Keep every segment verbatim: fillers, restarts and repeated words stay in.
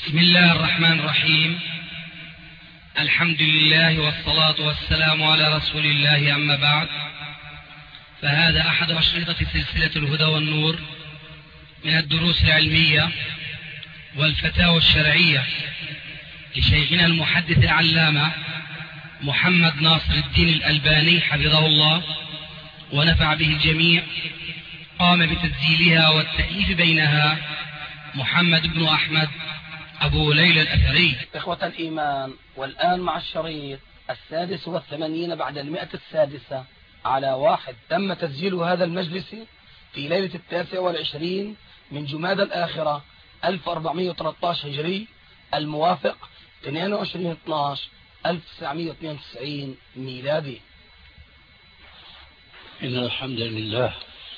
بسم الله الرحمن الرحيم. الحمد لله والصلاة والسلام على رسول الله، أما بعد، فهذا أحد أشرطة سلسلة الهدى والنور من الدروس العلمية والفتاوى الشرعية لشيخنا المحدث العلامة محمد ناصر الدين الألباني حفظه الله ونفع به الجميع. قام بتسجيلها والتأليف بينها محمد بن أحمد أبو ليلى الأثري. إخوة الإيمان، والآن مع الشريط السادس والثمانين بعد المئة السادسة على واحد. تم تسجيل هذا المجلس في ليلة التاسع والعشرين من جمادى الآخرة ألف وأربعمئة وثلاثة عشر هجري، الموافق اثنين وعشرين اثني عشر ألف وتسعمئة واثنين وتسعين ميلادي. إن الحمد لله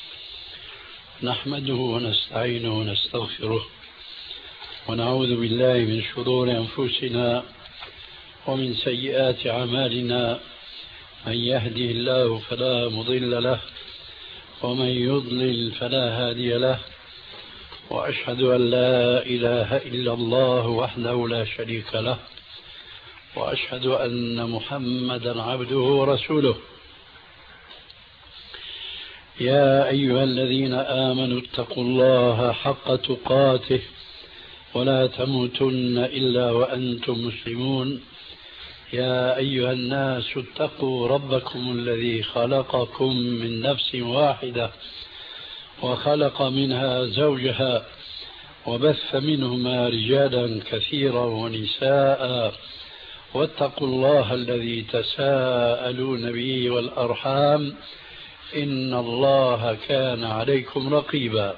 نحمده ونستعينه ونستغفره ونعوذ بالله من شرور أنفسنا ومن سيئات أعمالنا. من يهده الله فلا مضل له ومن يضلل فلا هادي له، وأشهد أن لا إله إلا الله وحده لا شريك له، وأشهد أن محمدا عبده ورسوله. يا أيها الذين آمنوا اتقوا الله حق تقاته ولا تموتن إلا وأنتم مسلمون. يا أيها الناس اتقوا ربكم الذي خلقكم من نفس واحدة وخلق منها زوجها وبث منهما رجالا كثيرا ونساء، واتقوا الله الذي تساءلون به والأرحام إن الله كان عليكم رقيبا.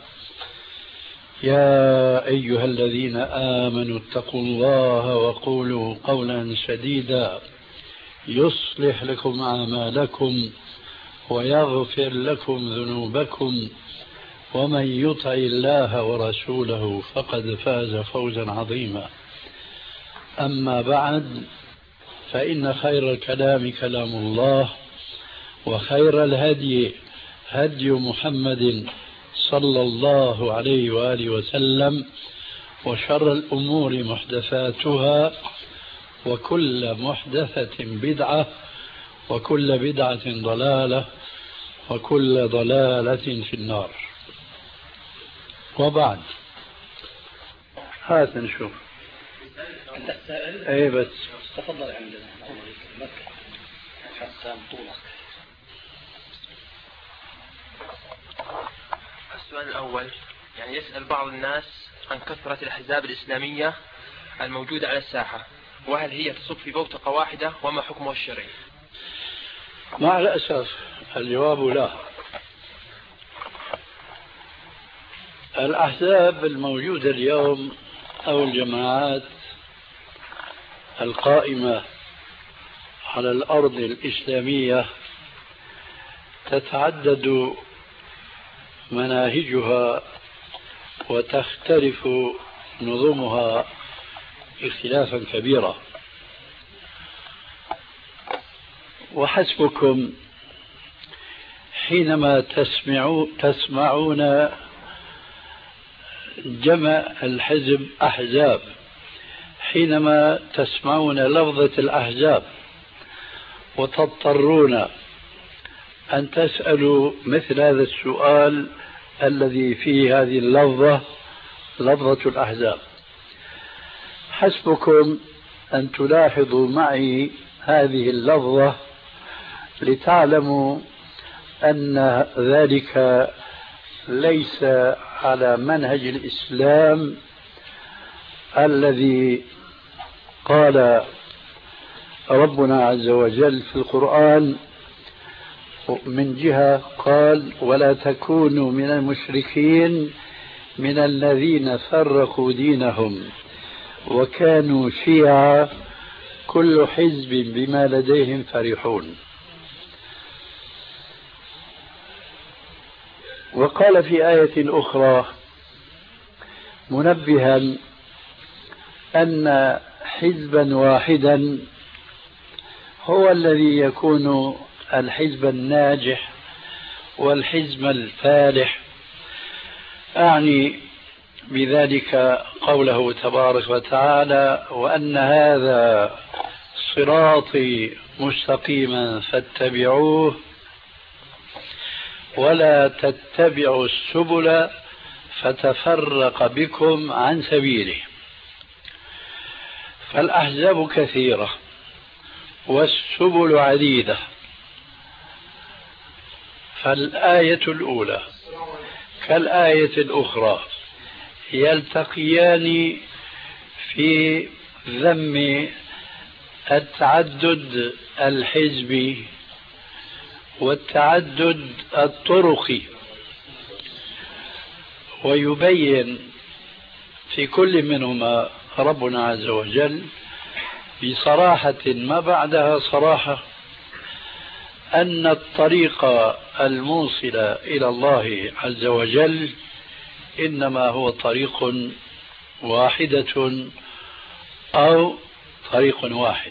يا أيها الذين آمنوا اتقوا الله وقولوا قولا سديدا يصلح لكم أعمالكم ويغفر لكم ذنوبكم، ومن يطع الله ورسوله فقد فاز فوزا عظيما. أما بعد، فإن خير الكلام كلام الله، وخير الهدي هدي محمد صلى الله عليه وآله وسلم، وشر الأمور محدثاتها، وكل محدثة بدعة، وكل بدعة ضلالة، وكل ضلالة في النار. وبعد، هات نشوف. ايه بس تفضل عندنا حسام طولك. السؤال الأول، يعني يسأل بعض الناس عن كثرة الأحزاب الإسلامية الموجودة على الساحة، وهل هي تصب في بوتقة واحدة، وما حكمها الشرعي؟ مع الأسف الجواب لا. الأحزاب الموجودة اليوم أو الجماعات القائمة على الأرض الإسلامية تتعدد مناهجها وتختلف نظمها اختلافا كبيرا، وحسبكم حينما تسمعوا تسمعون جمع الحزب أحزاب، حينما تسمعون لفظة الأحزاب وتضطرون أن تسألوا مثل هذا السؤال الذي فيه هذه اللفظة، لفظة الأحزاب، حسبكم أن تلاحظوا معي هذه اللفظة لتعلموا أن ذلك ليس على منهج الإسلام الذي قال ربنا عز وجل في القرآن. من جهة قال ولا تكونوا من المشركين من الذين فرقوا دينهم وكانوا شيعا كل حزب بما لديهم فرحون. وقال في آية أخرى منبها أن حزبا واحدا هو الذي يكون الحزب الناجح والحزب الفالح، أعني بذلك قوله تبارك وتعالى: وأن هذا صراطي مستقيما فاتبعوه ولا تتبعوا السبل فتفرق بكم عن سبيله. فالأحزاب كثيرة والسبل عديدة، فالآية الأولى كالآية الأخرى يلتقيان في ذم التعدد الحزبي والتعدد الطرقي، ويبين في كل منهما ربنا عز وجل بصراحة ما بعدها صراحة أن الطريق الموصل إلى الله عز وجل إنما هو طريق واحدة أو طريق واحد.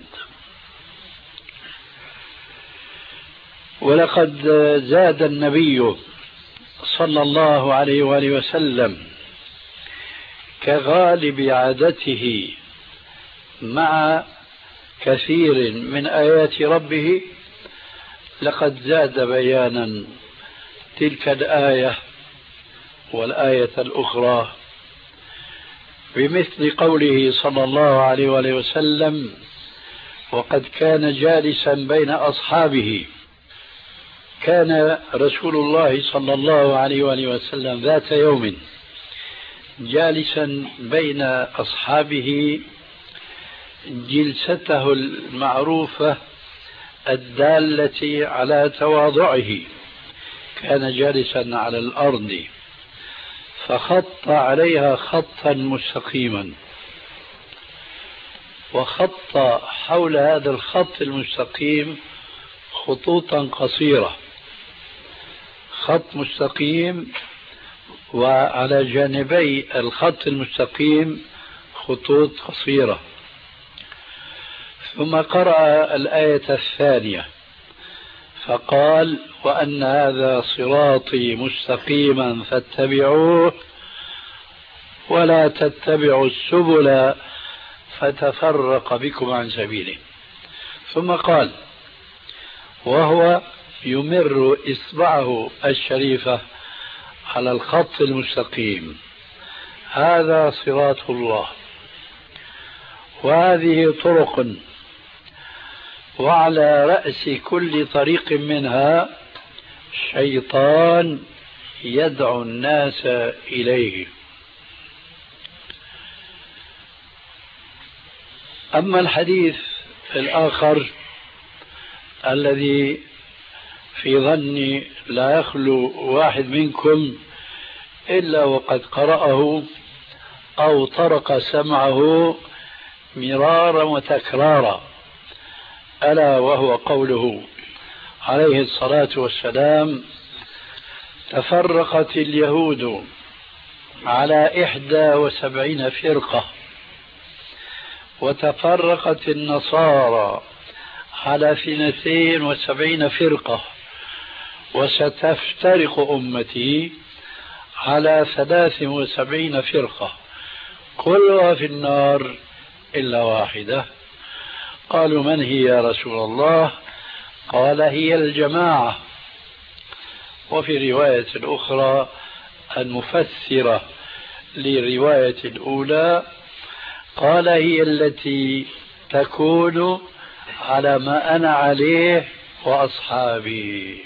ولقد زاد النبي صلى الله عليه وآله وسلم كغالب عادته مع كثير من آيات ربه، لقد زاد بيانا تلك الآية والآية الأخرى بمثل قوله صلى الله عليه وآله وسلم: وقد كان جالسا بين أصحابه. كان رسول الله صلى الله عليه وآله وسلم ذات يوم جالسا بين أصحابه جلسته المعروفة الدالة على تواضعه، كان جالسا على الأرض فخط عليها خطا مستقيما، وخط حول هذا الخط المستقيم خطوطا قصيرة، خط مستقيم وعلى جانبي الخط المستقيم خطوط قصيرة. ثم قرأ الآية الثانية فقال: وأن هذا صراطي مستقيما فاتبعوه ولا تتبعوا السبل فتفرق بكم عن سبيله. ثم قال وهو يمر إصبعه الشريفة على الخط المستقيم: هذا صراط الله، وهذه طرق، وعلى رأس كل طريق منها شيطان يدعو الناس إليه. أما الحديث الآخر الذي في ظني لا يخلو واحد منكم إلا وقد قرأه أو طرق سمعه مرارا وتكرارا، ألا وهو قوله عليه الصلاة والسلام: تفرقت اليهود على إحدى وسبعين فرقة، وتفرقت النصارى على اثنتين وسبعين فرقة، وستفترق أمتي على ثلاث وسبعين فرقة، كلها في النار إلا واحدة. قالوا: من هي يا رسول الله؟ قال: هي الجماعة. وفي رواية أخرى المفسرة للرواية الأولى قال: هي التي تكون على ما أنا عليه وأصحابي.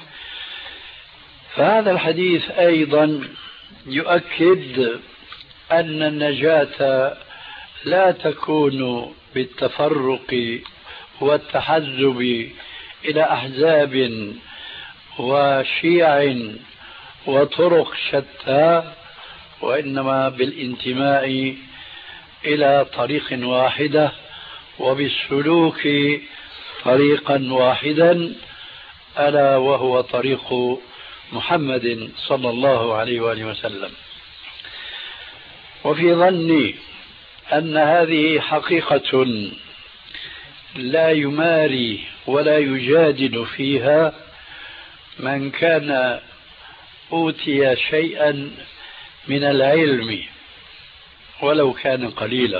فهذا الحديث أيضا يؤكد أن النجاة لا تكون بالتفرق والتحزب إلى أحزاب وشيع وطرق شتى، وإنما بالانتماء إلى طريق واحدة وبالسلوك طريقا واحدا، ألا وهو طريق محمد صلى الله عليه وآله وسلم. وفي ظني أن هذه حقيقة لا يماري ولا يجادل فيها من كان أوتي شيئا من العلم ولو كان قليلا،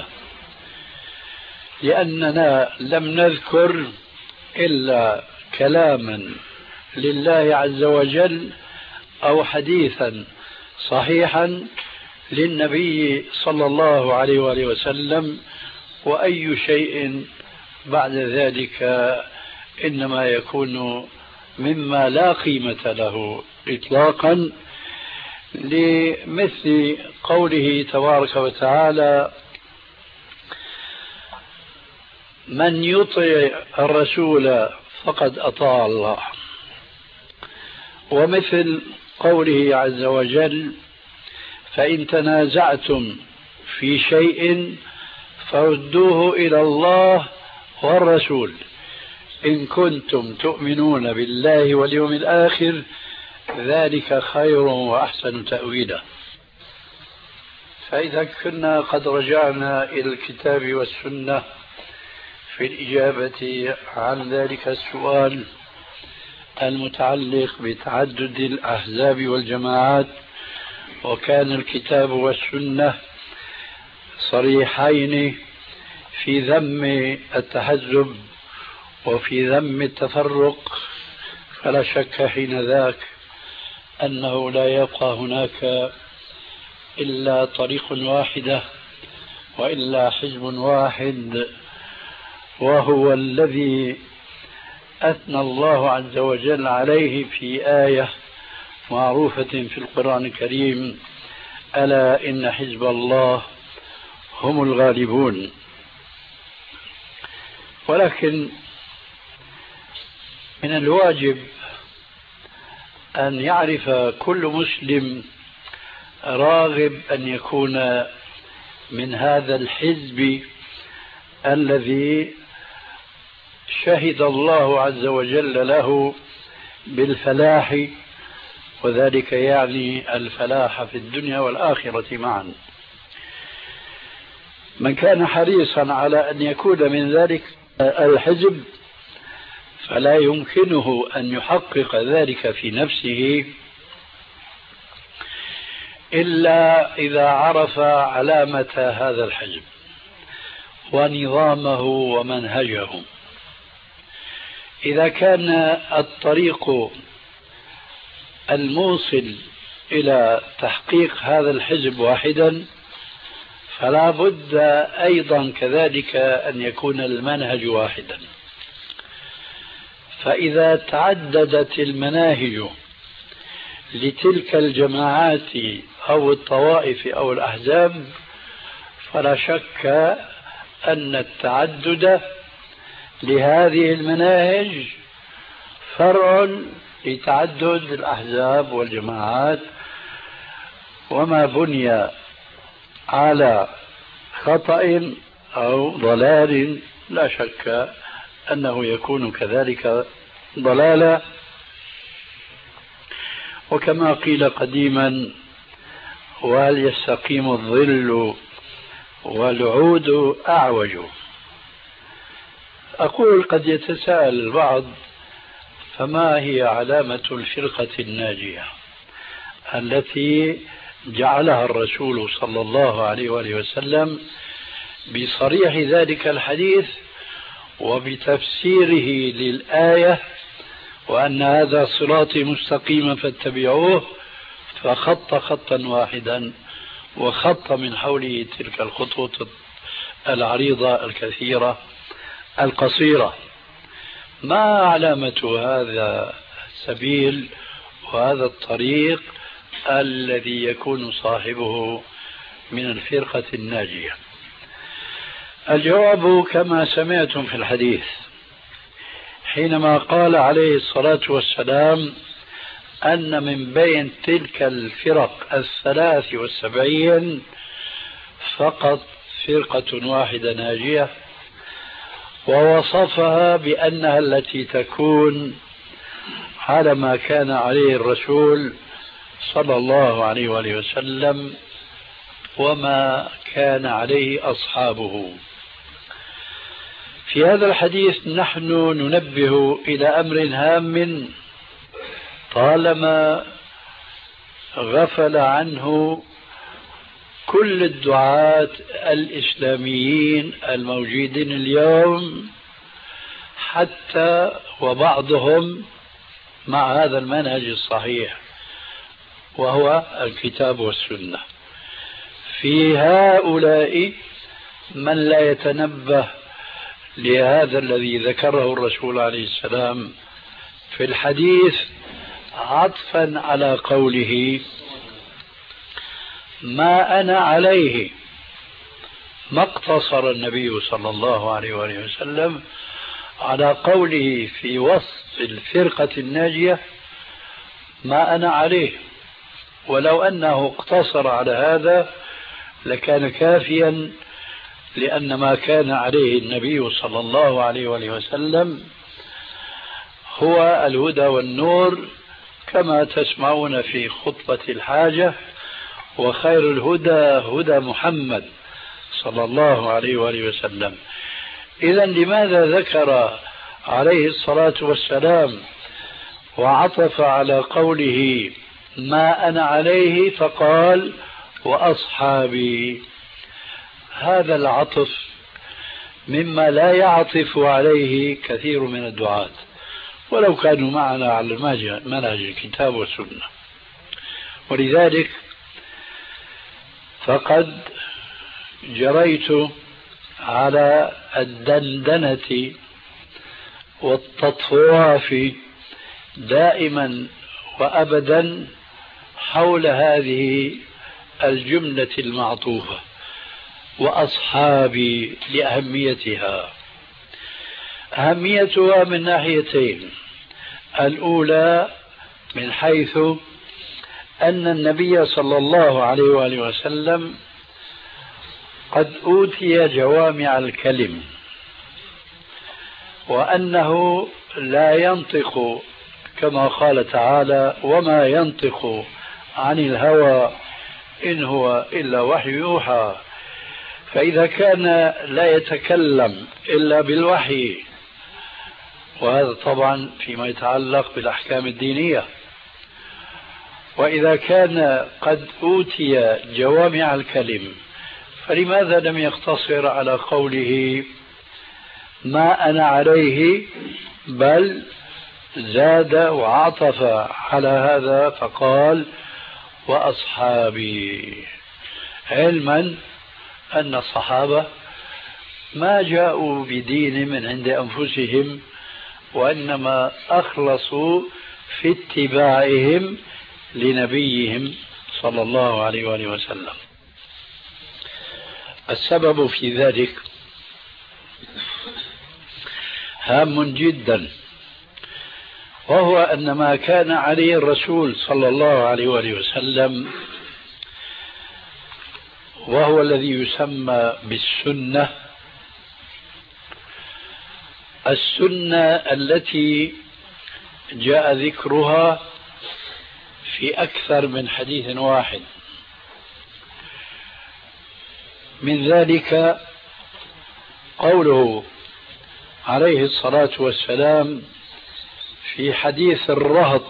لأننا لم نذكر إلا كلاما لله عز وجل أو حديثا صحيحا للنبي صلى الله عليه وآله وسلم، وأي شيء بعد ذلك إنما يكون مما لا قيمة له إطلاقا، لمثل قوله تبارك وتعالى: من يطع الرسول فقد أطاع الله، ومثل قوله عز وجل: فإن تنازعتم في شيء فردوه إلى الله والرسول إن كنتم تؤمنون بالله واليوم الآخر ذلك خير وأحسن تأويلا. فإذا كنا قد رجعنا إلى الكتاب والسنة في الإجابة عن ذلك السؤال المتعلق بتعدد الأحزاب والجماعات، وكان الكتاب والسنة صريحين في ذم التحزب وفي ذم التفرق، فلا شك حين ذاك أنه لا يبقى هناك إلا طريق واحدة وإلا حزب واحد، وهو الذي أثنى الله عز وجل عليه في آية معروفة في القرآن الكريم: ألا إن حزب الله هم الغالبون. ولكن من الواجب أن يعرف كل مسلم راغب أن يكون من هذا الحزب الذي شهد الله عز وجل له بالفلاح، وذلك يعني الفلاح في الدنيا والآخرة معا. من كان حريصا على أن يكون من ذلك الحزب فلا يمكنه أن يحقق ذلك في نفسه إلا إذا عرف علامة هذا الحزب ونظامه ومنهجه. إذا كان الطريق الموصل إلى تحقيق هذا الحزب واحدا فلا بد أيضا كذلك أن يكون المنهج واحدا. فإذا تعددت المناهج لتلك الجماعات أو الطوائف أو الأحزاب فلا شك أن التعدد لهذه المناهج فرع لتعدد الأحزاب والجماعات، وما بني على خطأ أو ضلال لا شك أنه يكون كذلك ضلالا. وكما قيل قديما: وهل يستقيم الظل والعود أعوج. أقول قد يتساءل البعض: فما هي علامة الفرقة الناجية التي جعلها الرسول صلى الله عليه وآله وسلم بصريح ذلك الحديث وبتفسيره للآية: وأن هذا صراطي مستقيما فاتبعوه، فخط خطا واحدا وخط من حوله تلك الخطوط العريضة الكثيرة القصيرة. ما علامة هذا السبيل وهذا الطريق الذي يكون صاحبه من الفرقة الناجية؟ الجواب كما سمعتم في الحديث حينما قال عليه الصلاة والسلام أن من بين تلك الفرق الثلاث والسبعين فقط فرقة واحدة ناجية، ووصفها بأنها التي تكون على ما كان عليه الرسول صلى الله عليه وآله وسلم وما كان عليه أصحابه. في هذا الحديث نحن ننبه إلى أمر هام طالما غفل عنه كل الدعاة الإسلاميين الموجودين اليوم، حتى وبعضهم مع هذا المنهج الصحيح وهو الكتاب والسنة. في هؤلاء من لا يتنبه لهذا الذي ذكره الرسول عليه السلام في الحديث عطفا على قوله ما أنا عليه. ما اقتصر النبي صلى الله عليه وآله وسلم على قوله في وصف الفرقة الناجية ما أنا عليه، ولو أنه اقتصر على هذا لكان كافيا، لأن ما كان عليه النبي صلى الله عليه وآله وسلم هو الهدى والنور، كما تسمعون في خطبة الحاجة وخير الهدى هدى محمد صلى الله عليه وآله وسلم. إذا لماذا ذكر عليه الصلاة والسلام وعطف على قوله ما أنا عليه فقال وأصحابي؟ هذا العطف مما لا يعطف عليه كثير من الدعاة ولو كانوا معنا على منهج الكتاب والسنة. ولذلك فقد جريت على الدندنة والتطواف دائما وأبدا حول هذه الجملة المعطوفة وأصحابي لأهميتها. أهميتها من ناحيتين: الأولى من حيث أن النبي صلى الله عليه وآله وسلم قد أوتي جوامع الكلم، وأنه لا ينطق كما قال تعالى وما ينطق عن الهوى إن هو إلا وحي يوحى. فإذا كان لا يتكلم إلا بالوحي، وهذا طبعا فيما يتعلق بالأحكام الدينية، وإذا كان قد أوتي جوامع الكلم فلماذا لم يقتصر على قوله ما أنا عليه، بل زاد وعطف على هذا فقال وأصحابي، علما أن الصحابة ما جاءوا بدين من عند أنفسهم، وإنما أخلصوا في اتباعهم لنبيهم صلى الله عليه وآله وسلم. السبب في ذلك هام جدا، وهو أن ما كان عليه الرسول صلى الله عليه وآله وسلم وهو الذي يسمى بالسنة، السنة التي جاء ذكرها في أكثر من حديث واحد. من ذلك قوله عليه الصلاة والسلام في حديث الرهط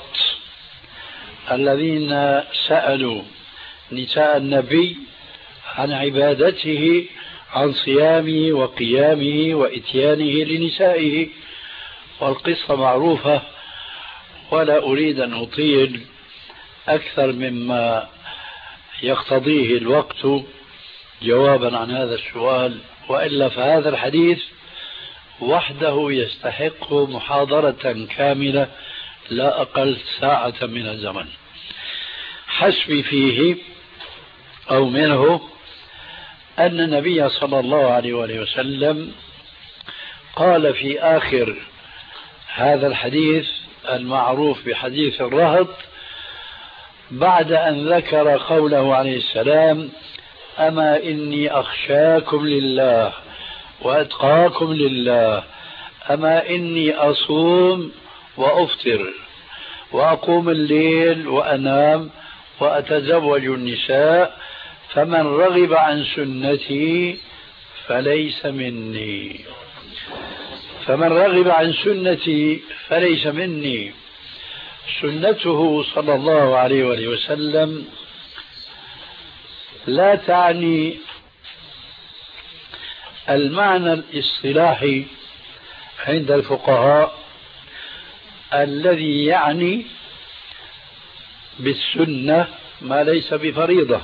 الذين سألوا نساء النبي عن عبادته، عن صيامه وقيامه وإتيانه لنسائه، والقصة معروفة ولا أريد أن أطيل أكثر مما يقتضيه الوقت جوابا عن هذا السؤال، وإلا فهذا الحديث وحده يستحق محاضرة كاملة لا أقل ساعة من الزمن. حسبي فيه أو منه أن النبي صلى الله عليه وآله وسلم قال في آخر هذا الحديث المعروف بحديث الرهط، بعد أن ذكر قوله عليه السلام أما إني أخشاكم لله وأتقاكم لله، أما إني أصوم وأفطر وأقوم الليل وأنام وأتزوج النساء، فمن رغب عن سنتي فليس مني. فمن رغب عن سنتي فليس مني. سنته صلى الله عليه وآله وسلم لا تعني المعنى الاصطلاحي عند الفقهاء الذي يعني بالسنة ما ليس بفريضة.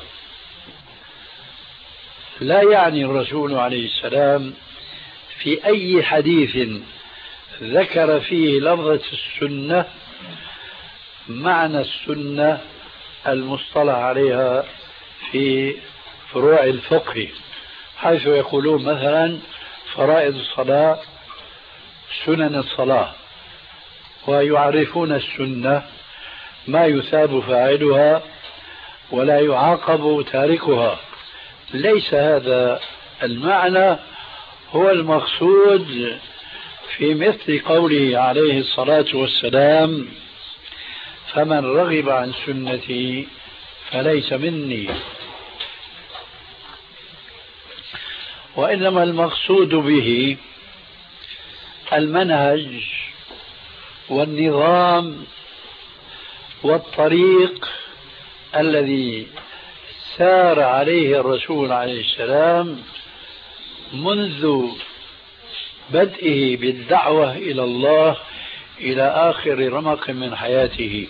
لا يعني الرسول عليه السلام في أي حديث ذكر فيه لفظة السنة معنى السنة المصطلح عليها في فروع الفقه، حيث يقولون مثلا فرائض الصلاة سنن الصلاة، ويعرفون السنة ما يثاب فاعلها ولا يعاقب تاركها. ليس هذا المعنى هو المقصود في مثل قوله عليه الصلاة والسلام: فمن رغب عن سنتي فليس مني. وإنما المقصود به المنهج والنظام والطريق الذي سار عليه الرسول عليه السلام منذ بدئه بالدعوة إلى الله إلى آخر رمق من حياته.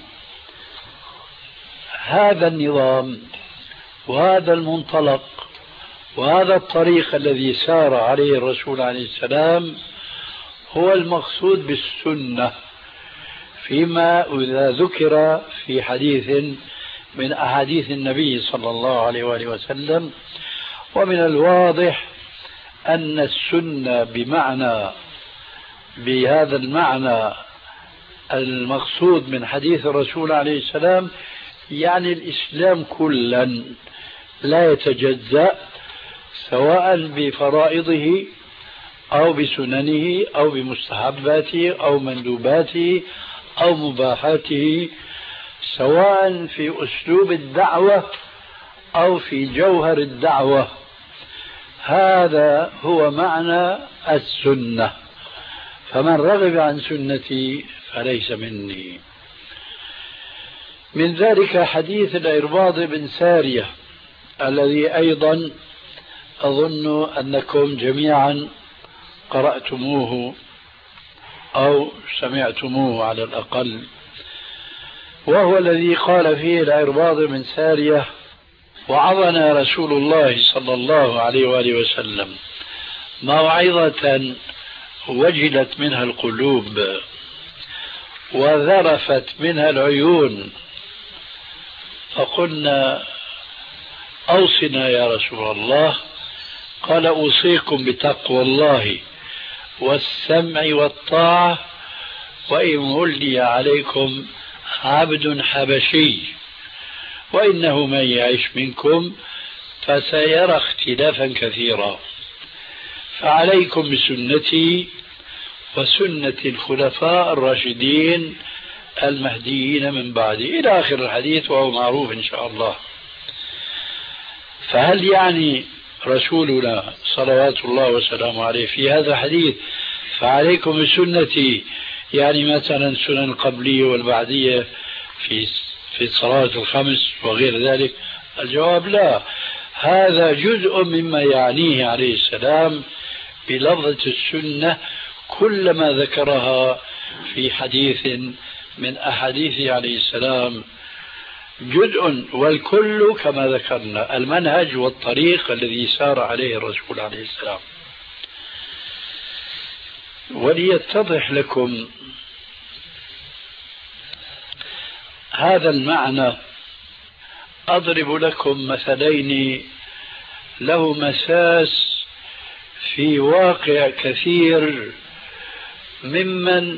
هذا النظام وهذا المنطلق وهذا الطريق الذي سار عليه الرسول عليه السلام هو المقصود بالسنة، فيما إذا ذكر في حديث من أحاديث النبي صلى الله عليه وآله وسلم. ومن الواضح أن السنة بمعنى بهذا المعنى المقصود من حديث الرسول عليه السلام يعني الإسلام كلا لا يتجزأ، سواء بفرائضه أو بسننه أو بمستحباته أو مندوباته أو مباحاته، سواء في أسلوب الدعوة أو في جوهر الدعوة. هذا هو معنى السنة. فمن رغب عن سنتي فليس مني. من ذلك حديث العرباض بن سارية الذي أيضا أظن أنكم جميعا قرأتموه أو سمعتموه على الأقل، وهو الذي قال فيه العرباض بن سارية: وعظنا رسول الله صلى الله عليه وآله وسلم موعظة وجلت منها القلوب وذرفت منها العيون، فقلنا: أوصنا يا رسول الله. قال: أوصيكم بتقوى الله والسمع والطاعة، وإن ولي عليكم عبد حبشي، وإنه من يعيش منكم فسيرى اختلافا كثيرا، فعليكم بسنتي وسنة الخلفاء الراشدين المهديين من بعدي، إلى آخر الحديث، وهو معروف إن شاء الله. فهل يعني رسولنا صلوات الله وسلامه عليه في هذا الحديث فعليكم بسنتي يعني مثلا سنن القبلية والبعدية في في الصلاة الخمس وغير ذلك؟ الجواب لا. هذا جزء مما يعنيه عليه السلام بلفظة السنة كلما ذكرها في حديث من أحاديثه عليه السلام، جزء والكل كما ذكرنا المنهج والطريق الذي سار عليه الرسول عليه السلام. وليتضح لكم هذا المعنى أضرب لكم مثلين له مساس في واقع كثير ممن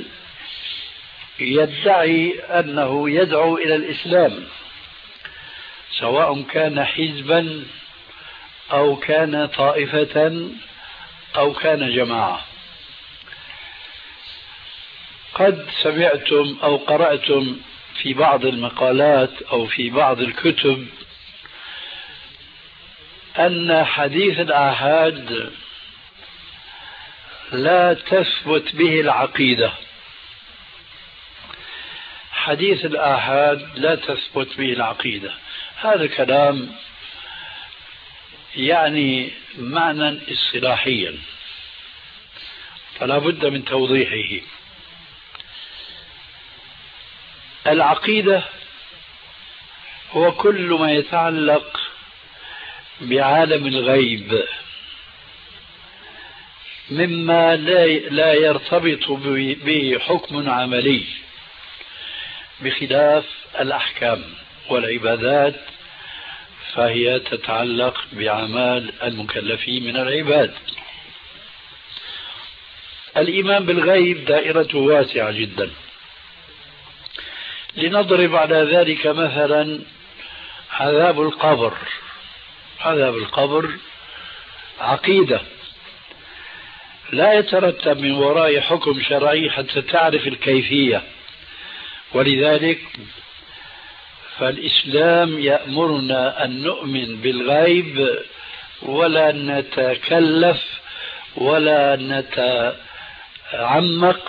يدعي أنه يدعو إلى الإسلام، سواء كان حزبا أو كان طائفة أو كان جماعة. قد سمعتم أو قرأتم في بعض المقالات أو في بعض الكتب أن حديث الآحاد لا تثبت به العقيدة. حديث الآحاد لا تثبت به العقيدة. هذا كلام يعني معنى اصطلاحيا، فلا بد من توضيحه. العقيدة هو كل ما يتعلق بعالم الغيب مما لا يرتبط به حكم عملي، بخلاف الأحكام والعبادات فهي تتعلق بأعمال المكلفين من العباد. الإيمان بالغيب دائرته واسعة جدا. لنضرب على ذلك مثلا عذاب القبر. عذاب القبر عقيدة لا يترتب من وراء حكم شرعي حتى تعرف الكيفية، ولذلك فالإسلام يأمرنا أن نؤمن بالغيب ولا نتكلف ولا نتعمق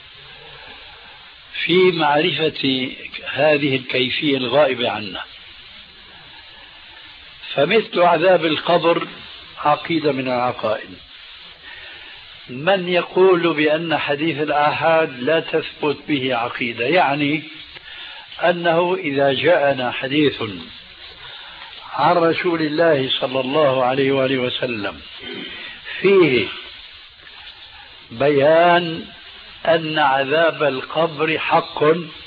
في معرفة هذه الكيفية الغائبة عنا. فمثل عذاب القبر عقيدة من العقائد. من يقول بأن حديث الآحاد لا تثبت به عقيدة، يعني أنه إذا جاءنا حديث عن رسول الله صلى الله عليه وآله وسلم فيه بيان أن عذاب القبر حق،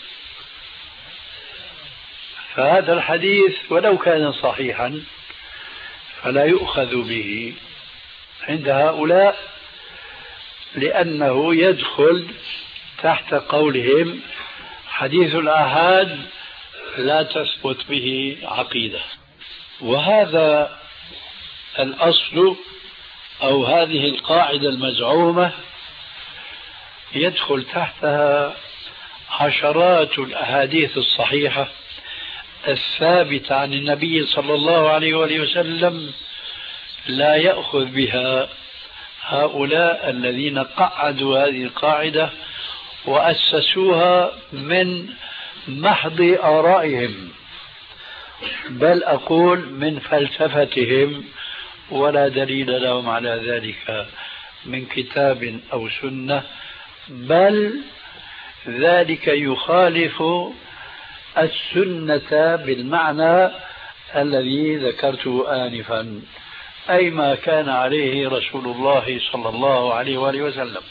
فهذا الحديث ولو كان صحيحا فلا يؤخذ به عند هؤلاء، لأنه يدخل تحت قولهم حديث الآحاد لا تثبت به عقيدة. وهذا الأصل أو هذه القاعدة المزعومة يدخل تحتها عشرات الأحاديث الصحيحة الثابتة عن النبي صلى الله عليه وآله وسلم لا يأخذ بها هؤلاء الذين قعدوا هذه القاعدة وأسسوها من محض آرائهم، بل أقول من فلسفتهم، ولا دليل لهم على ذلك من كتاب أو سنة، بل ذلك يخالف السنة بالمعنى الذي ذكرته آنفا، أي ما كان عليه رسول الله صلى الله عليه وآله وسلم.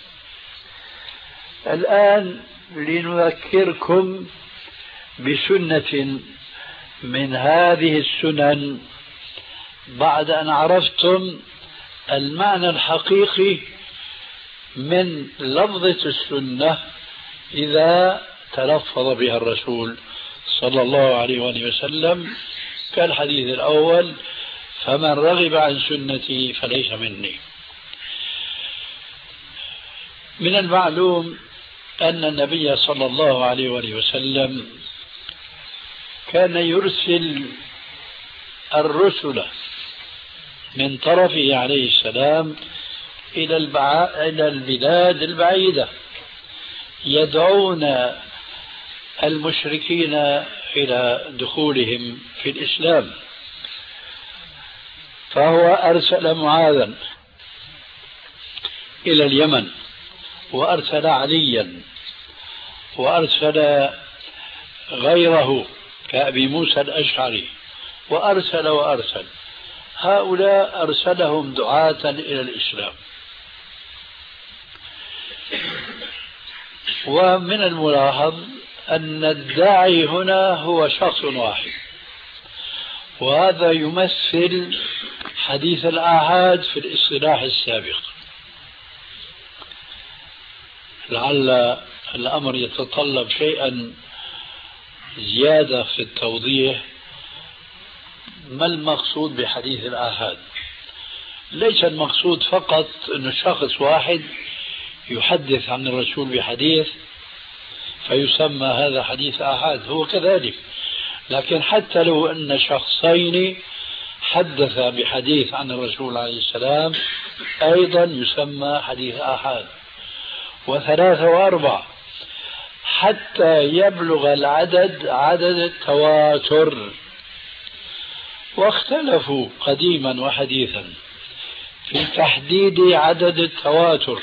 الآن لنذكركم بسنة من هذه السنن بعد أن عرفتم المعنى الحقيقي من لفظة السنة إذا تلفظ بها الرسول صلى الله عليه وآله وسلم، كالحديث الأول: فمن رغب عن سنتي فليس مني. من المعلوم أن النبي صلى الله عليه وآله وسلم كان يرسل الرسل من طرفه عليه السلام إلى إلى البلاد البعيدة يدعون المشركين إلى دخولهم في الإسلام. فهو أرسل معاذا إلى اليمن، وأرسل عليا، وأرسل غيره كأبي موسى الأشعري، وأرسل وأرسل هؤلاء أرسلهم دعاة إلى الإسلام. ومن الملاحظ أن الداعي هنا هو شخص واحد، وهذا يمثل حديث الآحاد في الاصطلاح السابق. لعل الأمر يتطلب شيئا زيادة في التوضيح. ما المقصود بحديث الآحاد؟ ليس المقصود فقط أن شخص واحد يحدث عن الرسول بحديث فيسمى هذا حديث آحاد، هو كذلك، لكن حتى لو أن شخصين حدث بحديث عن الرسول عليه السلام أيضا يسمى حديث آحاد، وثلاثة وأربعة، حتى يبلغ العدد عدد التواتر. واختلفوا قديما وحديثا في تحديد عدد التواتر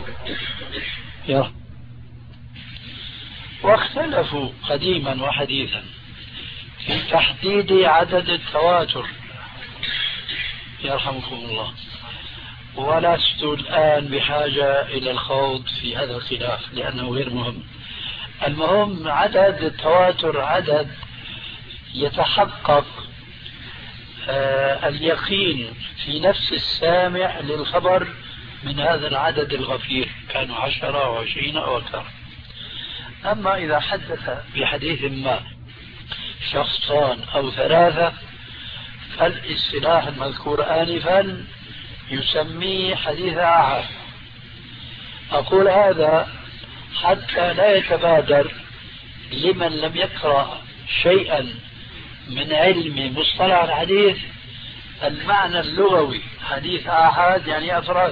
واختلفوا قديما وحديثا في تحديد عدد التواتر يرحمكم الله، ولست الآن بحاجة إلى الخوض في هذا الخلاف لأنه غير مهم. المهم عدد التواتر عدد يتحقق آه اليقين في نفس السامع للخبر من هذا العدد الغفير، كانوا عشرة أو عشرين أو أكثر. أما إذا حدث بحديث ما شخصان أو ثلاثة فالاصطلاح المذكور آنفا يسميه حديث آحاد. أقول هذا حتى لا يتبادر لمن لم يقرأ شيئا من علم مصطلح الحديث المعنى اللغوي حديث آحاد يعني أفراد،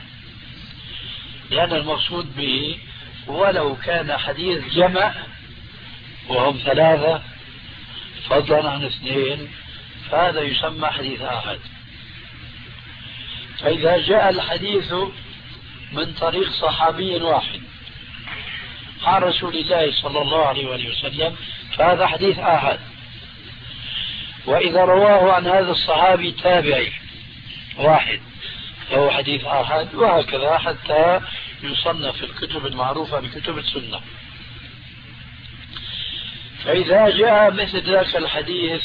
لأن المقصود به ولو كان حديث جمع وهم ثلاثة فضلا عن اثنين فهذا يسمى حديث آحاد. فإذا جاء الحديث من طريق صحابي واحد عن رسول الله صلى الله عليه وآله وسلم فهذا حديث آحاد. وإذا رواه عن هذا الصحابي تابعي واحد فهو حديث آحاد، وهكذا حتى يصنف في الكتب المعروفة بكتب السنة. فإذا جاء مثل ذاك الحديث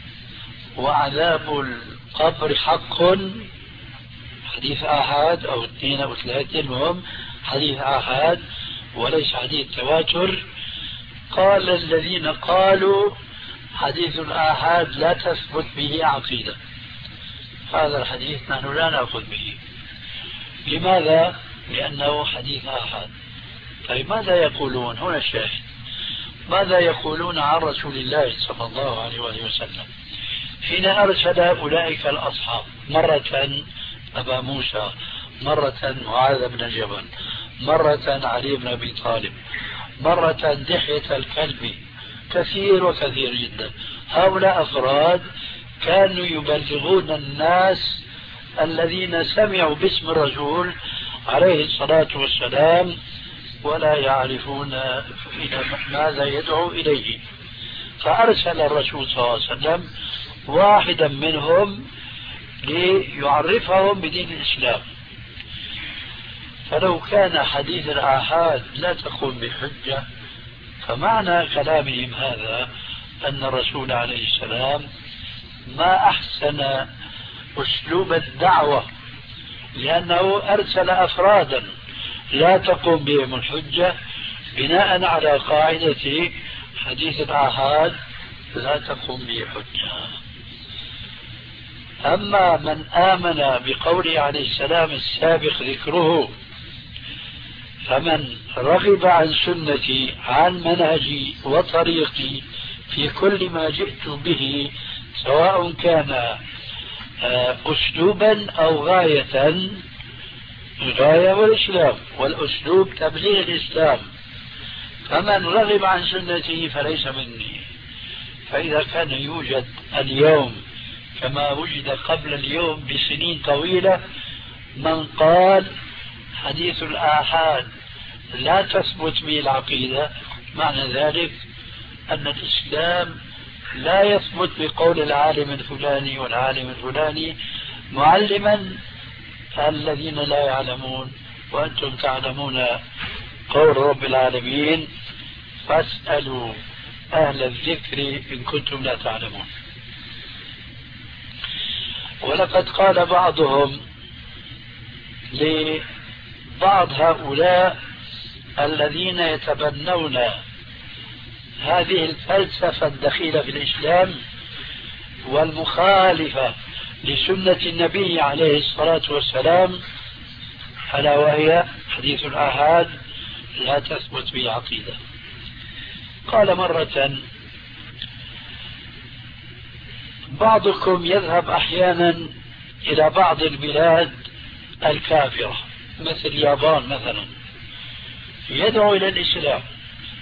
وعذاب القبر حق حديث آحاد أو اثنين أو ثلاثة المهم حديث آحاد وليس حديث تواتر، قال الذين قالوا حديث الآحاد لا تثبت به عقيدة، هذا الحديث نحن لا نأخذ به. لماذا؟ لأنه حديث آحاد. طيب ماذا يقولون؟ هنا الشاهد، ماذا يقولون عن رسول الله صلى الله عليه وآله وسلم حين أرسل أولئك الأصحاب مرة أبا موسى، مرة معاذ بن جبل، مرة علي بن أبي طالب، مرة دحية الكلب، كثير وكثير جدا. هؤلاء أفراد كانوا يبلغون الناس الذين سمعوا باسم الرسول عليه الصلاة والسلام ولا يعرفون ماذا يدعو إليه، فأرسل الرسول صلى الله عليه وسلم واحدا منهم ليعرفهم بدين الإسلام. فلو كان حديث الآحاد لا تقوم بحجة فمعنى كلامهم هذا أن الرسول عليه السلام ما أحسن أسلوب الدعوة، لأنه أرسل أفرادا لا تقوم بهم الحجة بناء على قاعدة حديث الآحاد لا تقوم به حجة. أما من آمن بقوله عليه السلام السابق ذكره فمن رغب عن سنتي عن منهجي وطريقي في كل ما جئت به سواء كان أسلوبا أو غاية، الغاية والإسلام والأسلوب تبليغ الإسلام، فمن رغب عن سنتي فليس مني. فإذا كان يوجد اليوم كما وجد قبل اليوم بسنين طويلة من قال حديث الآحاد لا تثبت به العقيدة، معنى ذلك أن الإسلام لا يثبت بقول العالم الفلاني والعالم الفلاني معلما الذين لا يعلمون وأنتم تعلمون قول رب العالمين فاسألوا أهل الذكر إن كنتم لا تعلمون. ولقد قال بعضهم لبعض هؤلاء الذين يتبنون هذه الفلسفة الدخيلة في الإسلام والمخالفة لسنة النبي عليه الصلاة والسلام، ألا وهي حديث الآحاد لا تثبت به عقيدة. قال مرة بعضكم يذهب أحيانا إلى بعض البلاد الكافرة مثل اليابان مثلا يدعو إلى الإسلام،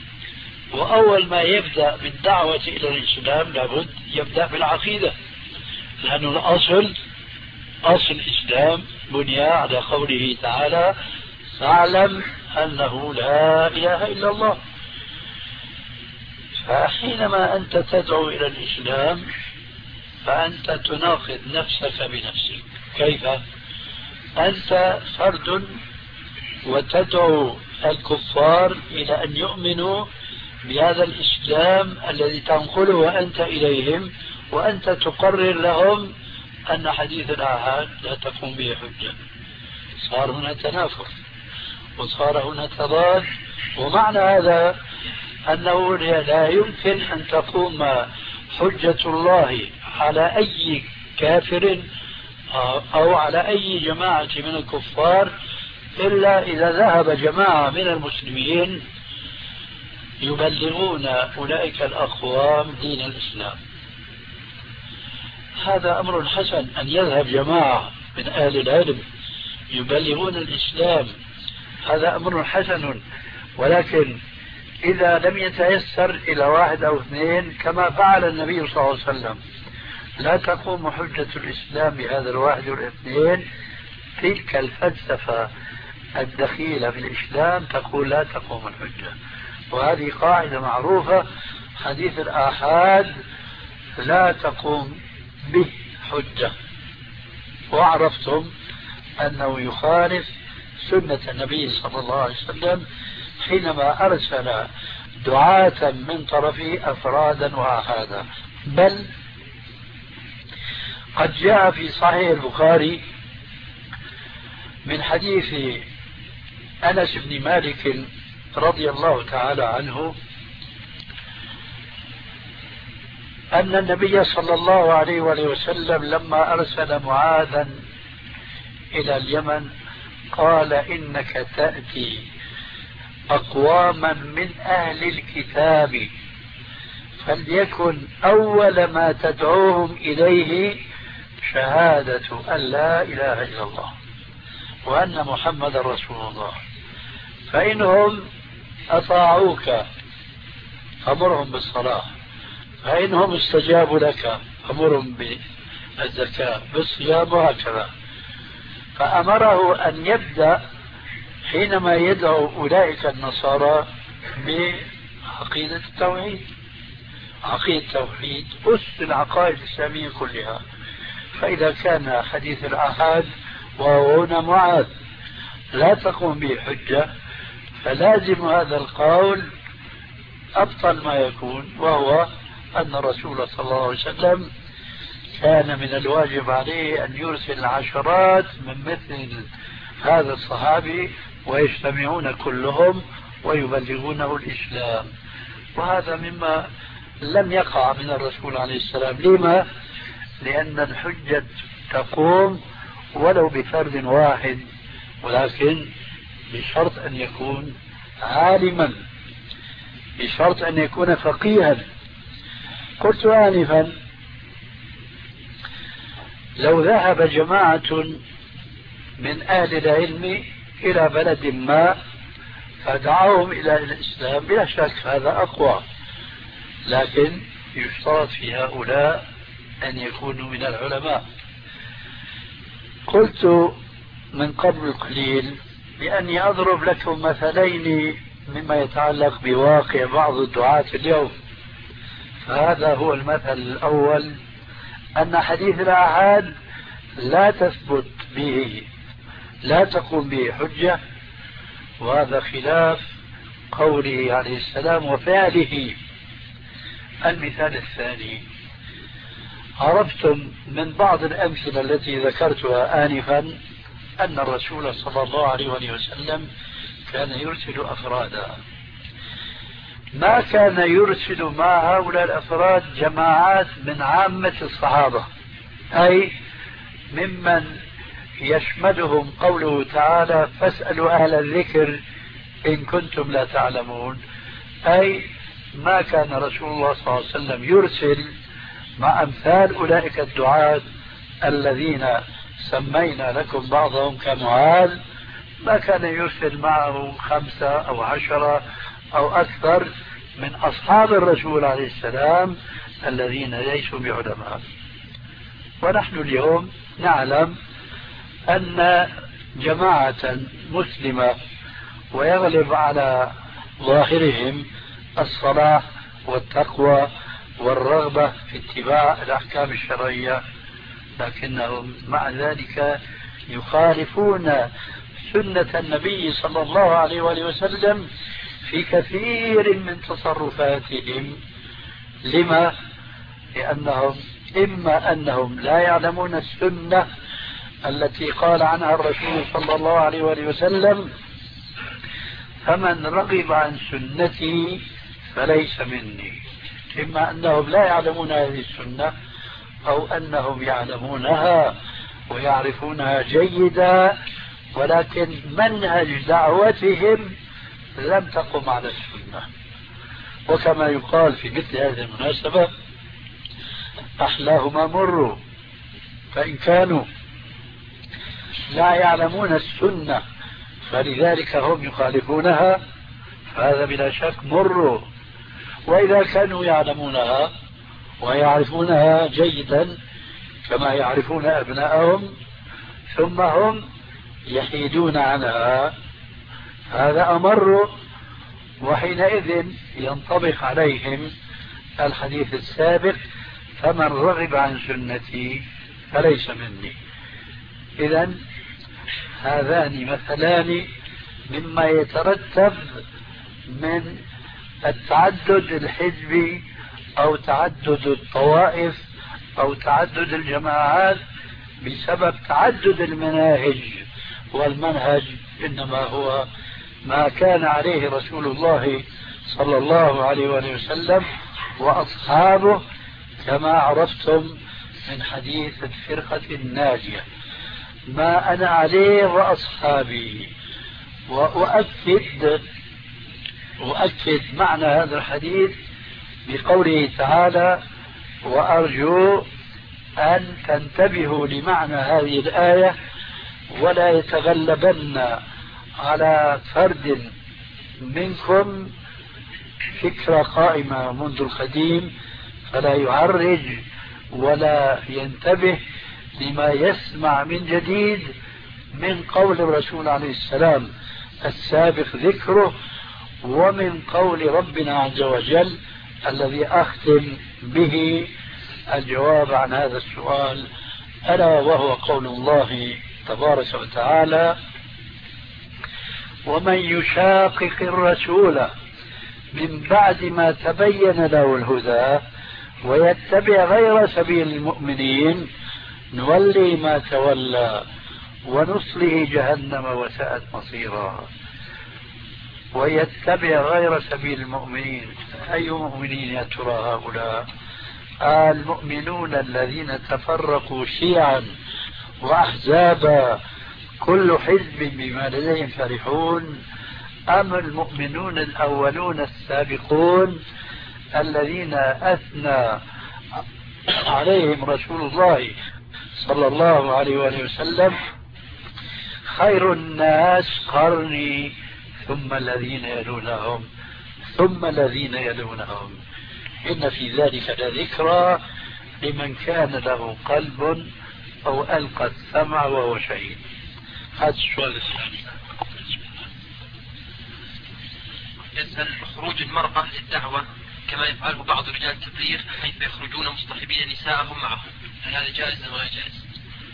وأول ما يبدأ بالدعوة إلى الإسلام لابد يبدأ بالعقيدة، لأن الأصل أصل الإسلام بني على قوله تعالى فاعلم أنه لا إله إلا الله. فحينما أنت تدعو إلى الإسلام فأنت تناقض نفسك بنفسك. كيف؟ أنت فرد وتدعو الكفار إلى أن يؤمنوا بهذا الإسلام الذي تنقله أنت إليهم، وأنت تقرر لهم أن حديث الآحاد لا تقوم به حجة. صار هنا تنافر وصار هنا تضاد، ومعنى هذا أنه لا يمكن أن تقوم حجة الله على أي كافر أو على أي جماعة من الكفار إلا إذا ذهب جماعة من المسلمين يبلغون أولئك الأقوام دين الإسلام. هذا أمر حسن أن يذهب جماعة من أهل العلم يبلغون الإسلام، هذا أمر حسن. ولكن إذا لم يتيسر إلى واحد أو اثنين كما فعل النبي صلى الله عليه وسلم لا تقوم حجة الإسلام بهذا الواحد والاثنين، تلك الفلسفة الدخيلة في الإسلام تقول لا تقوم الحجة. وهذه قاعدة معروفة، حديث الآحاد لا تقوم به حجة. وعرفتم أنه يخالف سنة النبي صلى الله عليه وسلم حينما أرسل دعاة من طرفه أفرادا وآحادا. بل قد جاء في صحيح البخاري من حديث أنس بن مالك رضي الله تعالى عنه أن النبي صلى الله عليه وسلم لما أرسل معاذا إلى اليمن قال إنك تأتي أقواما من أهل الكتاب فليكن أول ما تدعوهم إليه شهادة أن لا إله إلا الله وأن محمد رسول الله، فإنهم أطاعوك فأمرهم بالصلاة، فإنهم استجابوا لك فأمرهم بالزكاة بالصيام وهكذا. فأمره أن يبدأ حينما يدعو أولئك النصارى بعقيدة التوحيد. عقيدة التوحيد أس العقائد الإسلامية كلها. فإذا كان حديث الآحاد وهو هنا معاذ لا تقوم به حجة، فلازم هذا القول أبطل ما يكون، وهو أن الرسول صلى الله عليه وسلم كان من الواجب عليه أن يرسل عشرات من مثل هذا الصحابي ويجتمعون كلهم ويبلغونه الإسلام. وهذا مما لم يقع من الرسول عليه السلام. لما؟ لأن الحجة تقوم ولو بفرد واحد، ولكن بشرط أن يكون عالما، بشرط أن يكون فقيها. قلت آنفا لو ذهب جماعة من أهل العلم إلى بلد ما فدعوهم إلى الإسلام بلا شك هذا أقوى، لكن يشترط في هؤلاء أن يكونوا من العلماء. قلت من قبل قليل بأني أضرب لكم مثلين مما يتعلق بواقع بعض الدعاة اليوم. فهذا هو المثل الأول، أن حديث الآحاد لا تثبت به، لا تقوم به حجة، وهذا خلاف قوله عليه السلام وفعله. المثال الثاني، عرفتم من بعض الأمثلة التي ذكرتها آنفا أن الرسول صلى الله عليه وسلم كان يرسل أفرادا، ما كان يرسل مع هؤلاء الأفراد جماعات من عامة الصحابة، أي ممن يشملهم قوله تعالى فاسألوا أهل الذكر إن كنتم لا تعلمون. أي ما كان رسول الله صلى الله عليه وسلم يرسل مع أمثال أولئك الدعاة الذين سمينا لكم بعضهم كمعاذ، ما كان يرسل معه خمسة أو عشرة أو أكثر من أصحاب الرسول عليه السلام الذين ليسوا بعلماء. ونحن اليوم نعلم أن جماعة مسلمة ويغلب على ظاهرهم الصلاح والتقوى والرغبة في اتباع الأحكام الشرعية، لكنهم مع ذلك يخالفون سنة النبي صلى الله عليه وآله وسلم في كثير من تصرفاتهم. لما؟ لأنهم إما أنهم لا يعلمون السنة التي قال عنها الرسول صلى الله عليه وآله وسلم: فمن رغب عن سنتي فليس مني. إما أنهم لا يعلمون هذه السنة، أو أنهم يعلمونها ويعرفونها جيدا، ولكن منهج دعوتهم لم تقم على السنة. وكما يقال في مثل هذه المناسبة: أحلاهما مروا. فإن كانوا لا يعلمون السنة فلذلك هم يخالفونها، فهذا بلا شك مر. وإذا كانوا يعلمونها ويعرفونها جيدا كما يعرفون أبنائهم ثم هم يحيدون عنها، هذا أمر. وحينئذ ينطبق عليهم الحديث السابق: فمن رغب عن سنتي فليس مني. إذن هذان مثلان مما يترتب من التعدد الحزبي أو تعدد الطوائف أو تعدد الجماعات بسبب تعدد المناهج. والمنهج إنما هو ما كان عليه رسول الله صلى الله عليه وسلم وأصحابه، كما عرفتم من حديث الفرقة الناجية: ما أنا عليه وأصحابي. وأؤكد وأؤكد معنى هذا الحديث بقوله تعالى: وأرجو أن تنتبهوا لمعنى هذه الآية ولا يتغلبن على فرد منكم فكرة قائمة منذ القديم فلا يعرج ولا ينتبه لما يسمع من جديد من قول الرسول عليه السلام السابق ذكره، ومن قول ربنا عز وجل الذي أختم به الجواب عن هذا السؤال، ألا وهو قول الله تبارك وتعالى: ومن يشاقق الرسول من بعد ما تبين له الهدى ويتبع غير سبيل المؤمنين نولي ما تولى ونصله جهنم وساءت مصيرا. ويتبع غير سبيل المؤمنين، أي مؤمنين يا ترى هؤلاء؟ المؤمنون الذين تفرقوا شيعا وأحزابا كل حزب بما لديهم فرحون، أم المؤمنون الأولون السابقون الذين أثنى عليهم رسول الله صلى الله عليه وآله وسلم: خير الناس قرني ثم الذين يلونهم ثم الذين يلونهم إن في ذلك لذكرى لمن كان له قلب أو ألقى السمع وهو شهيد. هذا السؤال الثاني. يسأل: خروج المرأة للدعوة كما يفعله بعض رجال التبليغ حيث يخرجون مصطحبين نساءهم معهم، هل هذا جائز أم غير جائز؟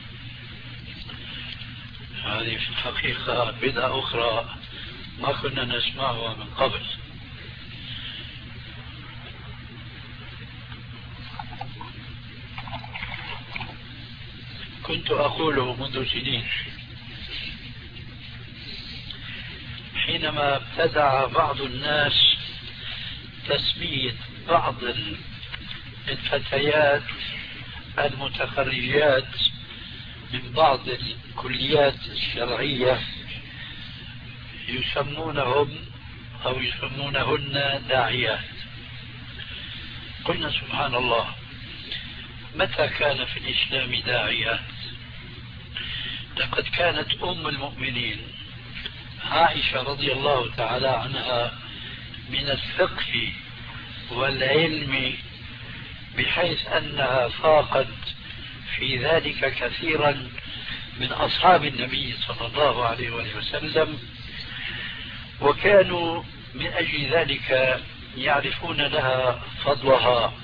هذه في الحقيقة بدعة أخرى ما كنا نسمعها من قبل. كنت أقوله منذ سنين حينما ابتدع بعض الناس تسمية بعض الفتيات المتخرجات من بعض الكليات الشرعية يسمونهم أو يسمونهن داعيات. قلنا سبحان الله، متى كان في الإسلام داعيات؟ لقد كانت أم المؤمنين عائشة رضي الله تعالى عنها من الفقه والعلم بحيث أنها فاقت في ذلك كثيرا من أصحاب النبي صلى الله عليه وسلم، وكانوا من أجل ذلك يعرفون لها فضلها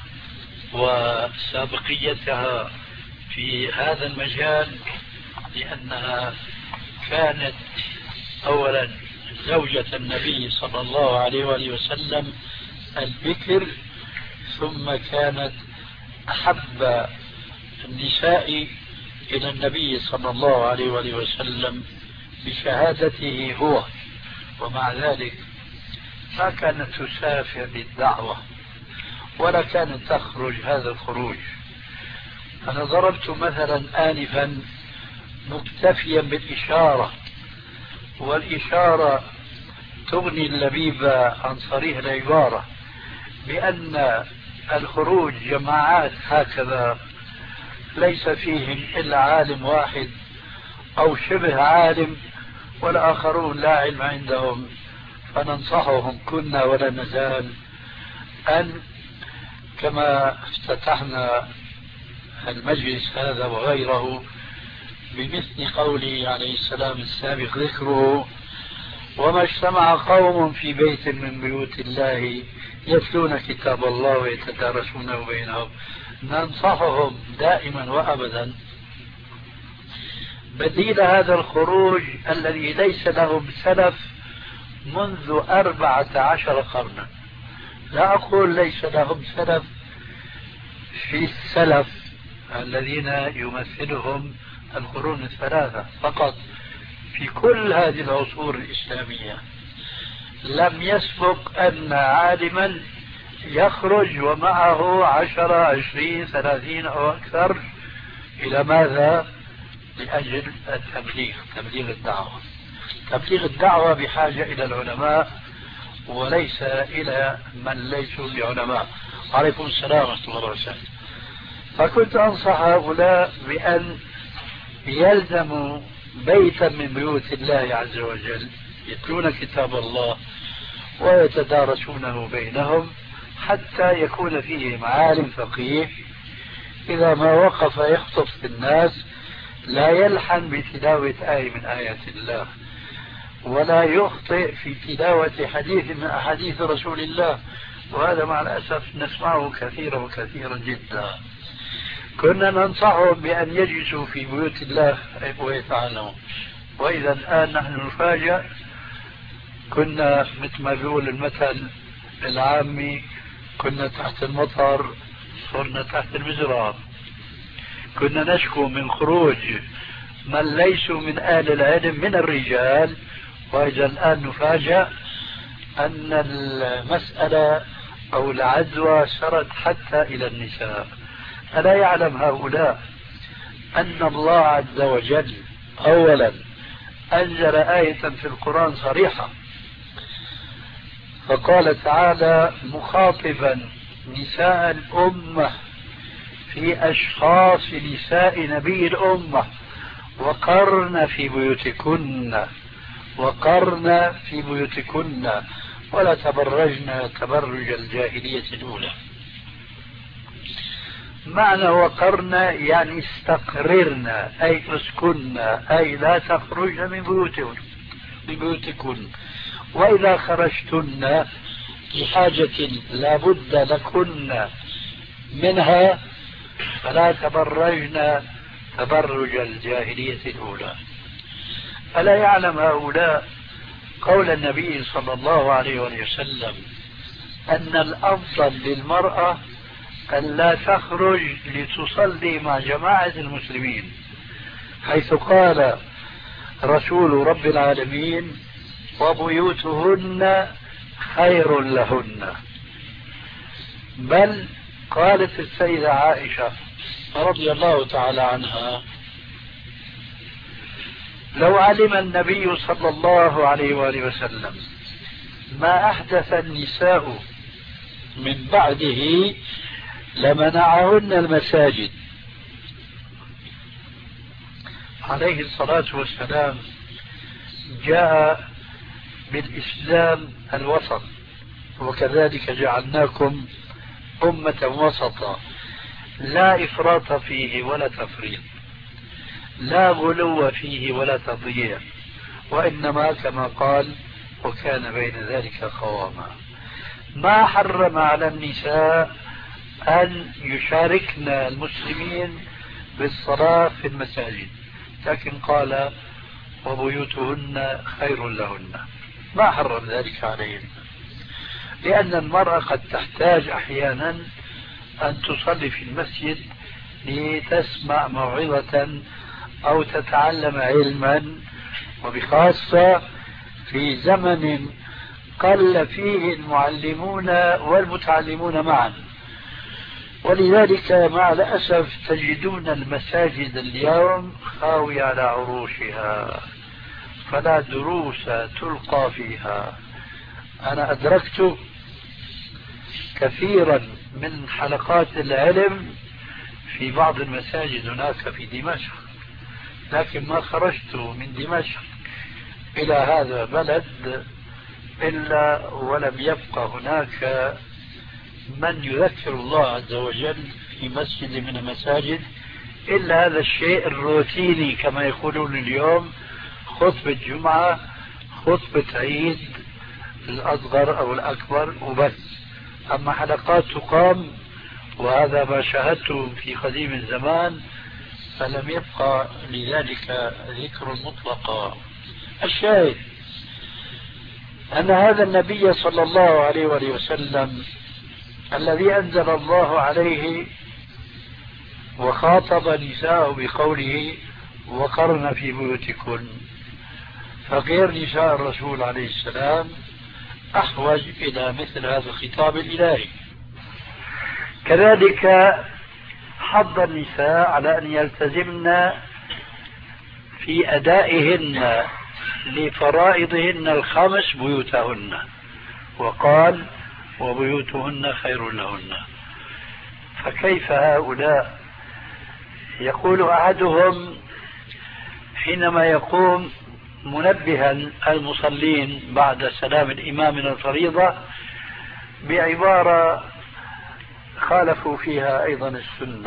وسابقيتها في هذا المجال، لأنها كانت أولا زوجة النبي صلى الله عليه وسلم البكر، ثم كانت أحب النساء إلى النبي صلى الله عليه وسلم بشهادته هو، ومع ذلك ما كانت تسافر للدعوة ولا كانت تخرج هذا الخروج. أنا ضربت مثلا آنفا مكتفيا بالإشارة، والإشارة تغني اللبيب عن صريح العبارة، بأن الخروج جماعات هكذا ليس فيهم إلا عالم واحد أو شبه عالم والآخرون لا علم عندهم، فننصحهم كنا ولا نزال أن كما افتتحنا المجلس هذا وغيره بمثل قوله عليه السلام السابق ذكره: وما اجتمع قوم في بيت من بيوت الله يتلون كتاب الله ويتدارسونه بينهم. ننصحهم دائما وأبدا بديل هذا الخروج الذي ليس لهم سلف منذ أربعة عشر قرنا. لا أقول ليس لهم سلف في السلف الذين يمثلهم القرون الثلاثة فقط، في كل هذه العصور الإسلامية لم يسبق أن عالما يخرج ومعه عشرة عشرين ثلاثين أو أكثر. إلى ماذا؟ لأجل التبليغ، تبليغ الدعوة. تبليغ الدعوة بحاجة إلى العلماء وليس إلى من ليسوا بعلماء. عليكم السلام ورحمة الله وبركاته. فكنت أنصح هؤلاء بأن يلزموا بيتا من بيوت الله عز وجل يتلون كتاب الله ويتدارسونه بينهم، حتى يكون فيهم عالم فقيه إذا ما وقف يخطب في الناس لا يلحن بتلاوة آية من آيات الله، ولا يخطئ في تلاوة حديث من أحاديث رسول الله، وهذا مع الأسف نسمعه كثيرا وكثيرا جدا. كنا ننصحهم بأن يجلسوا في بيوت الله ويتعلموا، وإذا الآن نحن نفاجأ. كنا مثل ما بيقول المثل العامي: كنا تحت المطر صرنا تحت المزرعة. كنا نشكو من خروج من ليسوا من أهل العلم من الرجال، وإذا الآن نفاجأ أن المسألة أو العدوى سرت حتى إلى النساء. ألا يعلم هؤلاء أن الله عز وجل أولا أنزل آية في القرآن صريحة، فقال تعالى مخاطبا نساء الأمة في أشخاص نساء نبي الأمة: وقرن في بيوتكن وقرن في بيوتكن ولا تبرجن تبرج الجاهلية الأولى. معنى وقرن يعني استقررن، أي اسكن، أي لا تخرجن من بيوتكن من بيوتكن وإذا خرجتن لحاجة لا بد لكن منها فلا تبرجن تبرج الجاهلية الأولى. ألا يعلم هؤلاء قول النبي صلى الله عليه وسلم أن الأفضل للمرأة أن لا تخرج لتصلي مع جماعة المسلمين، حيث قال رسول رب العالمين: وبيوتهن خير لهن. بل قالت السيدة عائشة رضي الله تعالى عنها: لو علم النبي صلى الله عليه وآله وسلم ما أحدث النساء من بعده لمنعهن المساجد. عليه الصلاة والسلام جاء بالإسلام الوسط، وكذلك جعلناكم أمة وسطا، لا إفراط فيه ولا تفريط، لا غلو فيه ولا تضييع، وإنما كما قال وكان بين ذلك قواما. ما حرم على النساء أن يشاركن المسلمين بالصلاة في المساجد، لكن قال وبيوتهن خير لهن، ما حرم ذلك عليهن، لأن المرأة قد تحتاج أحيانا أن تصلي في المسجد لتسمع موعظة أو تتعلم علما، وبخاصة في زمن قل فيه المعلمون والمتعلمون معا. ولذلك مع الأسف تجدون المساجد اليوم خاوية على عروشها، فلا دروس تلقى فيها. أنا أدركت كثيرا من حلقات العلم في بعض المساجد هناك في دمشق، لكن ما خرجت من دمشق إلى هذا البلد إلا ولم يبقى هناك من يذكر الله عز وجل في مسجد من المساجد إلا هذا الشيء الروتيني كما يقولون اليوم، خطبة جمعة، خطبة عيد الأصغر أو الأكبر وبس. أما حلقات تقام، وهذا ما شاهدته في قديم الزمان، فلم يبقى لذلك ذكر مطلقا. الشاهد أن هذا النبي صلى الله عليه وآله وسلم الذي أنزل الله عليه وخاطب نساءه بقوله وقرن في بيوتكن، فغير نساء الرسول عليه السلام أحوج إلى مثل هذا الخطاب الإلهي. كذلك حض النساء على أن يلتزمن في أدائهن لفرائضهن الخمس بيوتهن، وقال وبيوتهن خير لهن. فكيف هؤلاء؟ يقول أحدهم حينما يقوم منبها المصلين بعد سلام الإمام من الفريضة بعبارة خالفوا فيها أيضا السنة،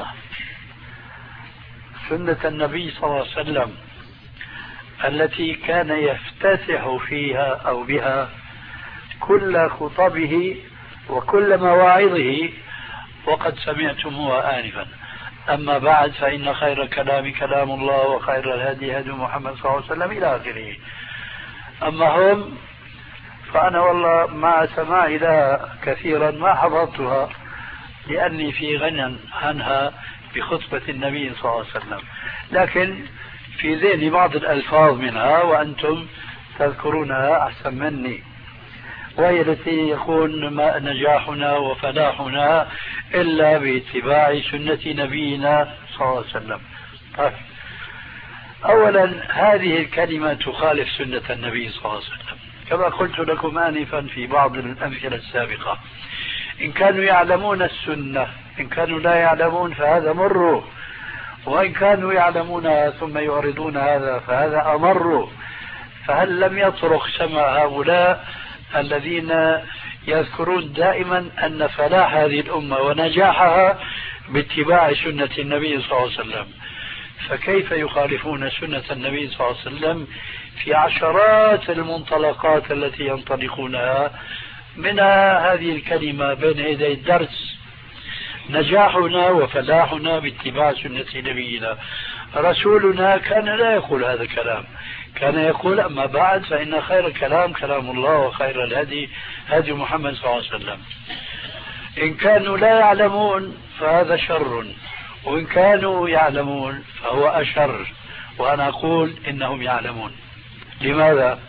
سنة النبي صلى الله عليه وسلم التي كان يفتتح فيها أو بها كل خطبه وكل مواعظه، وقد سمعتموها آنفا. أما بعد فإن خير الكلام كلام الله وخير الهدي هدي محمد صلى الله عليه وسلم إلى آخره. أما هم فأنا والله مع سماعي لها كثيرا ما حفظتها لأني في غنى عنها بخطبة النبي صلى الله عليه وسلم، لكن في ذهني بعض الألفاظ منها وأنتم تذكرونها أحسن مني، وهي التي يكون ما نجاحنا وفلاحنا إلا باتباع سنة نبينا صلى الله عليه وسلم. طيب، أولا هذه الكلمة تخالف سنة النبي صلى الله عليه وسلم كما قلت لكم آنفا في بعض الأمثلة السابقة. إن كانوا يعلمون السنة، إن كانوا لا يعلمون فهذا مر، وإن كانوا يعلمونها ثم يعرضون هذا فهذا أمر. فهل لم يطرق سمع هؤلاء الذين يذكرون دائما أن فلاح هذه الأمة ونجاحها باتباع سنة النبي صلى الله عليه وسلم؟ فكيف يخالفون سنة النبي صلى الله عليه وسلم في عشرات المنطلقات التي ينطلقونها؟ منها هذه الكلمة بين يدي الدرس: نجاحنا وفلاحنا باتباع سنة نبينا. رسولنا كان لا يقول هذا الكلام، كان يقول أما بعد فإن خير الكلام كلام الله وخير الهدي هدي محمد صلى الله عليه وسلم. إن كانوا لا يعلمون فهذا شر، وإن كانوا يعلمون فهو أشر، وأنا أقول إنهم يعلمون. لماذا؟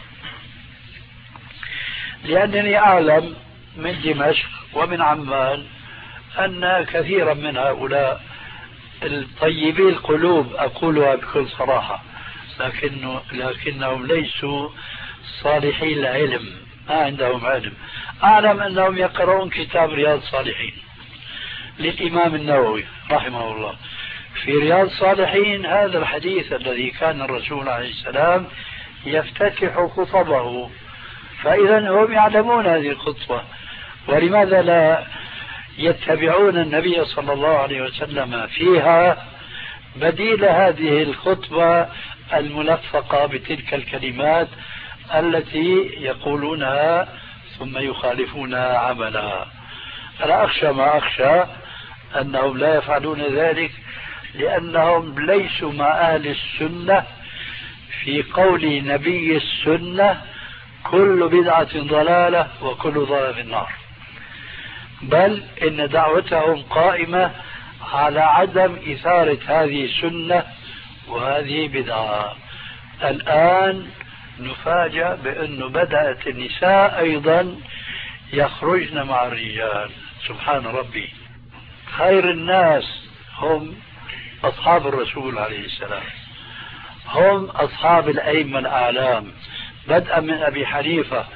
لأنني أعلم من دمشق ومن عمان أن كثيرا من هؤلاء الطيبي القلوب، أقولها بكل صراحة، لكن لكنهم ليسوا صالحي العلم، ما عندهم علم. أعلم أنهم يقرؤون كتاب رياض الصالحين للإمام النووي رحمه الله. في رياض الصالحين هذا الحديث الذي كان الرسول عليه السلام يفتتح خطبه، فإذا هم يعلمون هذه الخطبة، ولماذا لا يتبعون النبي صلى الله عليه وسلم فيها بديل هذه الخطبة الملفقة بتلك الكلمات التي يقولونها ثم يخالفونها عملا. أنا أخشى ما أخشى أنهم لا يفعلون ذلك لأنهم ليسوا مع أهل السنة في قول نبي السنة كل بدعة ضلالة وكل ضلالة في النار، بل إن دعوتهم قائمة على عدم إثارة هذه السنة وهذه بدعة. الآن نفاجأ بأنه بدأت النساء أيضا يخرجن مع الرجال. سبحان ربي، خير الناس هم أصحاب الرسول عليه السلام، هم أصحاب الأئمة الأعلام بدءا من أبي حنيفة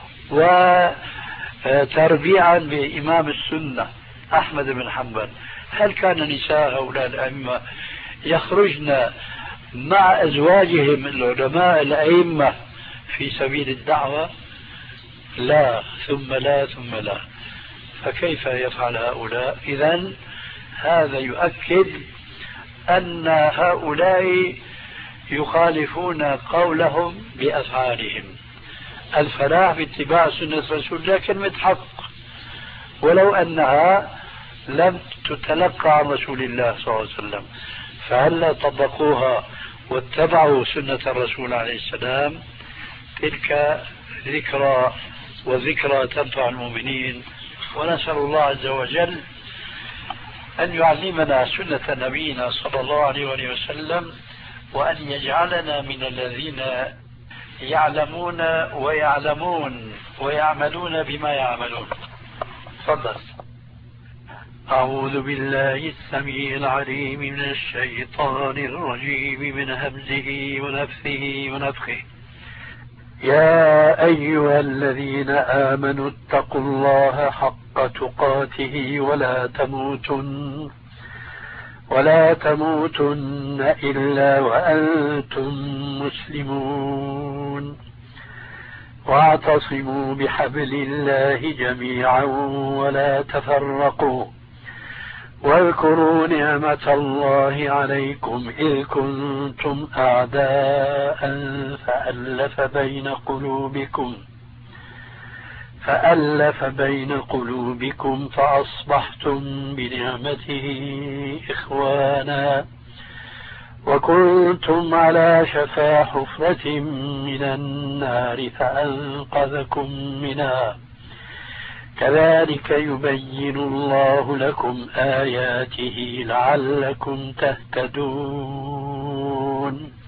وتربيعا بإمام السنة أحمد بن حنبل. هل كان نساء هؤلاء الأئمة يخرجن مع أزواجهم العلماء الأئمة في سبيل الدعوة؟ لا ثم لا ثم لا. فكيف يفعل هؤلاء؟ إذن هذا يؤكد أن هؤلاء يخالفون قولهم بأفعالهم. الفلاح باتباع سنة رسول الله كلمة حق، ولو أنها لم تتلقى عن رسول الله صلى الله عليه وسلم، فهلا طبقوها واتبعوا سنة الرسول عليه السلام. تلك ذكرى، وذكرى تنفع المؤمنين. ونسأل الله عز وجل أن يعلمنا سنة نبينا صلى الله عليه وسلم، وأن يجعلنا من الذين يعلمون ويعلمون ويعملون بما يعملون. تفضل. أعوذ بالله السميع العليم من الشيطان الرجيم من همزه ونفثه ونفخه. يا أيها الذين آمنوا اتقوا الله حق تقاته ولا تموتن ولا تموتن إلا وأنتم مسلمون، واعتصموا بحبل الله جميعا ولا تفرقوا، واذكروا نعمة الله عليكم إذ كنتم أعداء فألف بين قلوبكم فألف بين قلوبكم فأصبحتم بنعمته إخوانا، وكنتم على شفا حفرة من النار فأنقذكم منها. كذلك يبين الله لكم آياته لعلكم تهتدون.